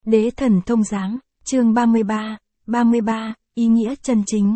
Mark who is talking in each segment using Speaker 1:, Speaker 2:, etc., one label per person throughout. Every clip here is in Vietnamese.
Speaker 1: Đế thần thông giám, chương 33, ý nghĩa chân chính.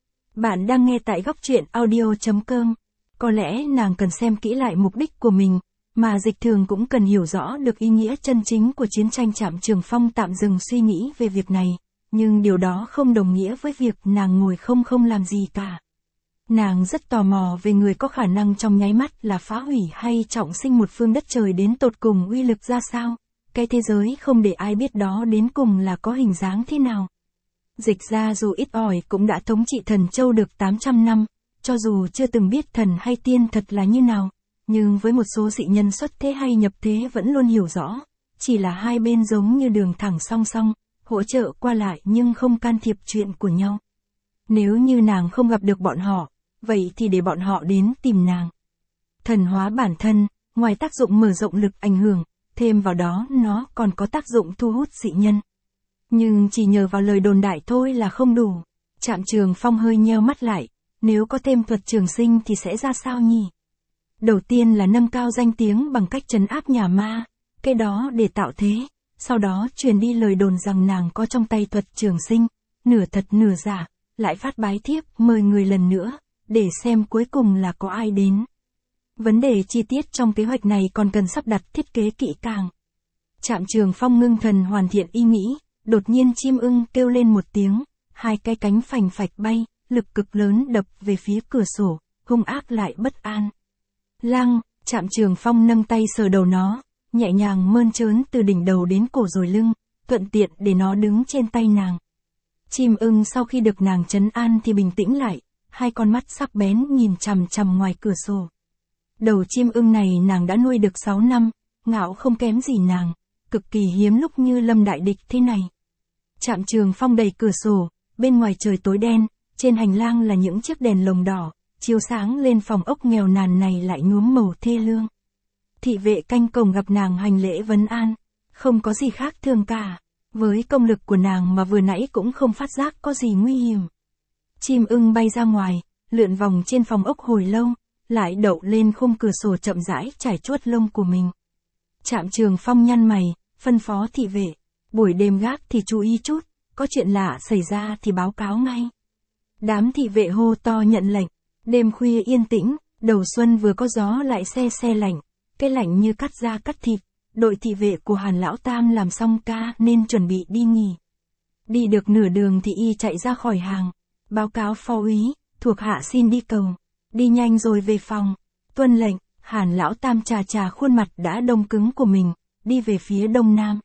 Speaker 1: Bạn đang nghe tại góc truyện audio.com. Có lẽ nàng cần xem kỹ lại mục đích của mình, mà Dịch Thường cũng cần hiểu rõ được ý nghĩa chân chính của chiến tranh Trạm Trường Phong tạm dừng suy nghĩ về việc này, nhưng điều đó không đồng nghĩa với việc nàng ngồi không làm gì cả. Nàng rất tò mò về người có khả năng trong nháy mắt là phá hủy hay trọng sinh một phương đất trời đến tột cùng uy lực ra sao. Cái thế giới không để ai biết đó đến cùng là có hình dáng thế nào. Dịch ra dù ít ỏi cũng đã thống trị Thần Châu được 800 năm, cho dù chưa từng biết thần hay tiên thật là như nào, nhưng với một số dị nhân xuất thế hay nhập thế vẫn luôn hiểu rõ, chỉ là hai bên giống như đường thẳng song song, hỗ trợ qua lại nhưng không can thiệp chuyện của nhau. Nếu như nàng không gặp được bọn họ, vậy thì để bọn họ đến tìm nàng. Thần hóa bản thân, ngoài tác dụng mở rộng lực ảnh hưởng, thêm vào đó nó còn có tác dụng thu hút dị nhân. Nhưng chỉ nhờ vào lời đồn đại thôi là không đủ. Trạm Trường Phong hơi nheo mắt lại, nếu có thêm thuật trường sinh thì sẽ ra sao nhỉ? Đầu tiên là nâng cao danh tiếng bằng cách trấn áp nhà ma, cái đó để tạo thế, sau đó truyền đi lời đồn rằng nàng có trong tay thuật trường sinh, nửa thật nửa giả, lại phát bái thiếp mời người lần nữa, để xem cuối cùng là có ai đến. Vấn đề chi tiết trong kế hoạch này còn cần sắp đặt thiết kế kỹ càng. Trạm Trường Phong ngưng thần hoàn thiện ý nghĩ, đột nhiên chim ưng kêu lên một tiếng, hai cái cánh phành phạch bay, lực cực lớn đập về phía cửa sổ, hung ác lại bất an. Lăng, Trạm Trường Phong nâng tay sờ đầu nó, nhẹ nhàng mơn trớn từ đỉnh đầu đến cổ rồi lưng, thuận tiện để nó đứng trên tay nàng. Chim ưng sau khi được nàng trấn an thì bình tĩnh lại, hai con mắt sắc bén nhìn chằm chằm ngoài cửa sổ. Đầu chim ưng này nàng đã nuôi được 6 năm, ngạo không kém gì nàng, cực kỳ hiếm lúc như lâm đại địch thế này. Trạm Trường Phong đẩy cửa sổ, bên ngoài trời tối đen, trên hành lang là những chiếc đèn lồng đỏ, chiếu sáng lên phòng ốc nghèo nàn này lại nhuốm màu thê lương. Thị vệ canh cổng gặp nàng hành lễ vấn an, không có gì khác thường cả, với công lực của nàng mà vừa nãy cũng không phát giác có gì nguy hiểm. Chim ưng bay ra ngoài, lượn vòng trên phòng ốc hồi lâu, lại đậu lên khung cửa sổ chậm rãi trải chuốt lông của mình. Trạm Trường Phong nhăn mày, phân phó thị vệ, buổi đêm gác thì chú ý chút, có chuyện lạ xảy ra thì báo cáo ngay. Đám thị vệ hô to nhận lệnh, đêm khuya yên tĩnh, đầu xuân vừa có gió lại se lạnh, cái lạnh như cắt da cắt thịt, đội thị vệ của Hàn Lão Tam làm xong ca nên chuẩn bị đi nghỉ. Đi được nửa đường thì y chạy ra khỏi hàng, báo cáo phó úy, thuộc hạ xin đi cầu. Đi nhanh rồi về phòng. Tuân lệnh, Hàn Lão Tam chà khuôn mặt đã đông cứng của mình, đi về phía đông nam.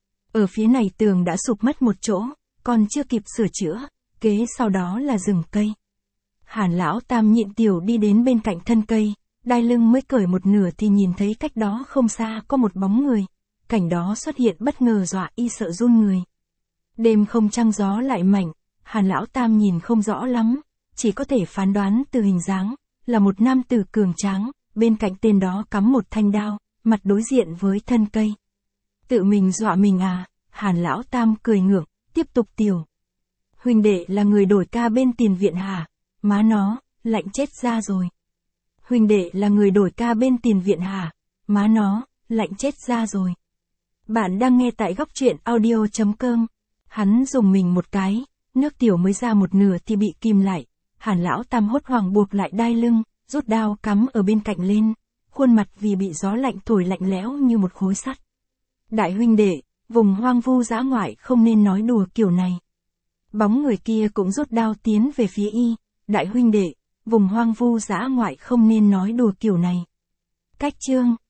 Speaker 1: Ở phía này tường đã sụp mất một chỗ, còn chưa kịp sửa chữa, kế sau đó là rừng cây. Hàn Lão Tam nhịn tiểu đi đến bên cạnh thân cây, đai lưng mới cởi một nửa thì nhìn thấy cách đó không xa có một bóng người. Cảnh đó xuất hiện bất ngờ dọa y sợ run người. Đêm không trăng gió lại mạnh, Hàn Lão Tam nhìn không rõ lắm, chỉ có thể phán đoán từ hình dáng, là một nam tử cường tráng, bên cạnh tên đó cắm một thanh đao, mặt đối diện với thân cây. Tự mình dọa mình à? Hàn Lão Tam cười ngượng, tiếp tục tiểu. Huynh đệ là người đổi ca bên tiền viện hả? Má nó, lạnh chết ra rồi. Huynh đệ là người đổi ca bên tiền viện hả? Má nó, lạnh chết ra rồi. Bạn đang nghe tại góc truyện audio.com. Hắn dùng mình một cái, nước tiểu mới ra một nửa thì bị kìm lại. Hàn Lão Tam hốt hoảng buộc lại đai lưng, rút đao cắm ở bên cạnh lên, khuôn mặt vì bị gió lạnh thổi lạnh lẽo như một khối sắt. Đại huynh đệ, vùng hoang vu dã ngoại không nên nói đùa kiểu này. Bóng người kia cũng rút đao tiến về phía y. Đại huynh đệ, vùng hoang vu dã ngoại không nên nói đùa kiểu này. Cách chương